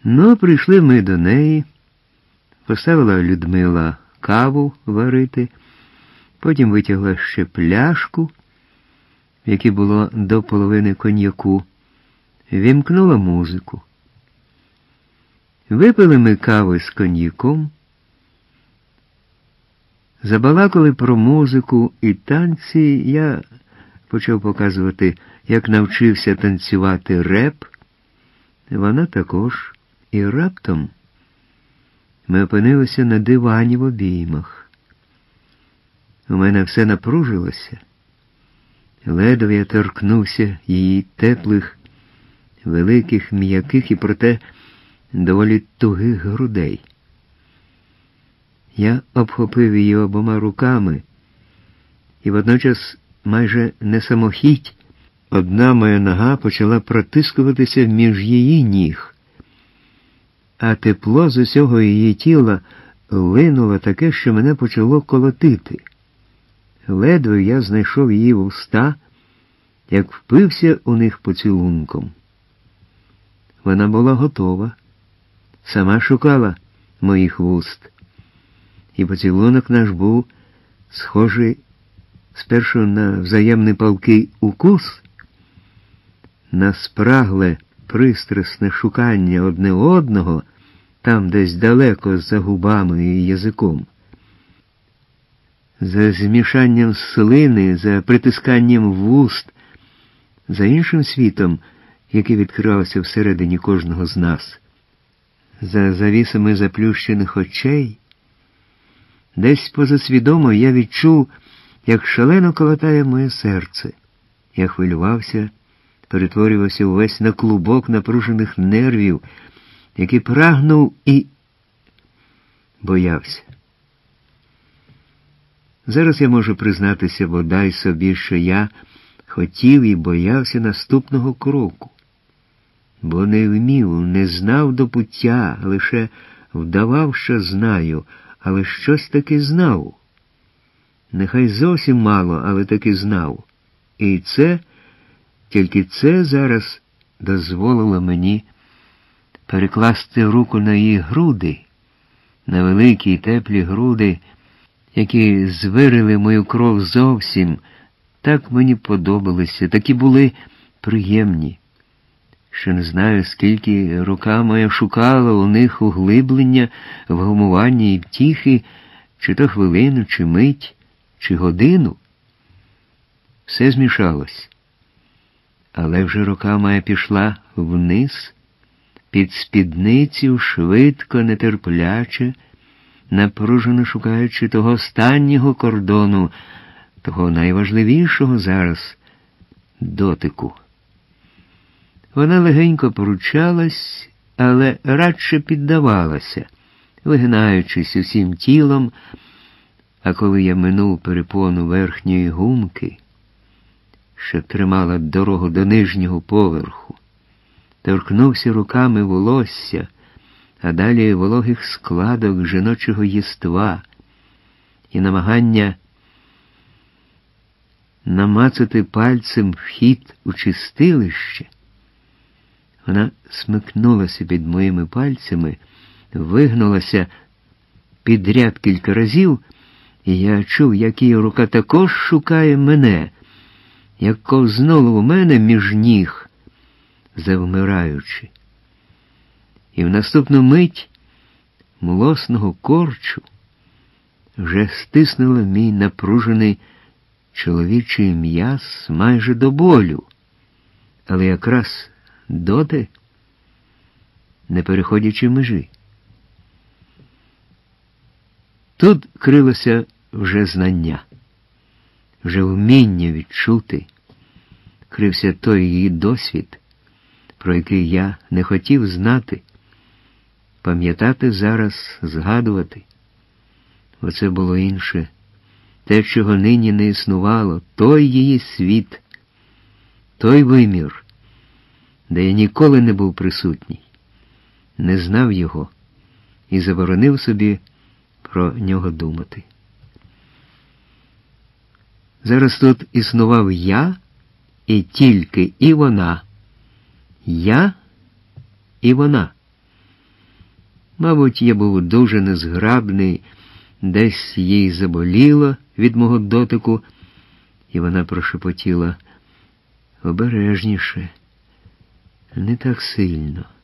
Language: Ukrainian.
Ну, прийшли ми до неї, поставила Людмила каву варити, потім витягла ще пляшку, в якій було до половини коньяку, вімкнула музику. Випили ми кави з коньяком, забалакали про музику і танці. Я почав показувати, як навчився танцювати реп. Вона також. І раптом ми опинилися на дивані в обіймах. У мене все напружилося. Ледве я торкнувся її теплих, великих, м'яких і проте доволі тугих грудей. Я обхопив її обома руками, і водночас майже не самохідь одна моя нога почала протискуватися між її ніг, а тепло з усього її тіла линуло таке, що мене почало колотити. Ледве я знайшов її вуста, як впився у них поцілунком. Вона була готова, сама шукала моїх вуст. І поцілунок наш був схожий спершу на взаємний палкий укус, на спрагле, пристрасне шукання одне одного, там десь далеко за губами і язиком. За змішанням слини, за притисканням вуст, за іншим світом, який відкривався всередині кожного з нас, за завісами заплющених очей. Десь позасвідомо я відчув, як шалено колотає моє серце. Я хвилювався, перетворювався увесь на клубок напружених нервів, який прагнув і боявся. Зараз я можу признатися бодай собі, що я хотів і боявся наступного кроку, бо не вмів, не знав до пуття, лише вдавав, що знаю, але щось таки знав. Нехай зовсім мало, але таки знав. І це, тільки це зараз дозволило мені перекласти руку на її груди, на великі й теплі груди, які звирили мою кров зовсім, так мені подобалися, такі були приємні, що не знаю, скільки рука моя шукала у них углиблення, вгамування і втіхи, чи то хвилину, чи мить, чи годину. Все змішалось. Але вже рука моя пішла вниз, під спідницю, швидко, нетерпляче, напружено шукаючи того останнього кордону, того найважливішого зараз дотику. Вона легенько поручалась, але радше піддавалася, вигинаючись усім тілом, а коли я минув перепону верхньої гумки, що тримала дорогу до нижнього поверху, торкнувся руками волосся, а далі вологих складок жіночого єства і намагання намацати пальцем вхід у чистилище, вона смикнулася під моїми пальцями, вигнулася підряд кілька разів, і я чув, як її рука також шукає мене, як ковзнула у мене між ніг, завмираючи. І в наступну мить млосного корчу вже стиснула мій напружений чоловічий м'яз майже до болю, але якраз доти, не переходячи межі. Тут крилося вже знання, вже вміння відчути, крився той її досвід, про який я не хотів знати, пам'ятати зараз, згадувати. Оце було інше, те, чого нині не існувало, той її світ, той вимір, де я ніколи не був присутній, не знав його і заборонив собі про нього думати. Зараз тут існував я і тільки і вона. Я і вона. Мабуть, я був дуже незграбний, десь їй заболіло від мого дотику, і вона прошепотіла: «Обережніше, не так сильно».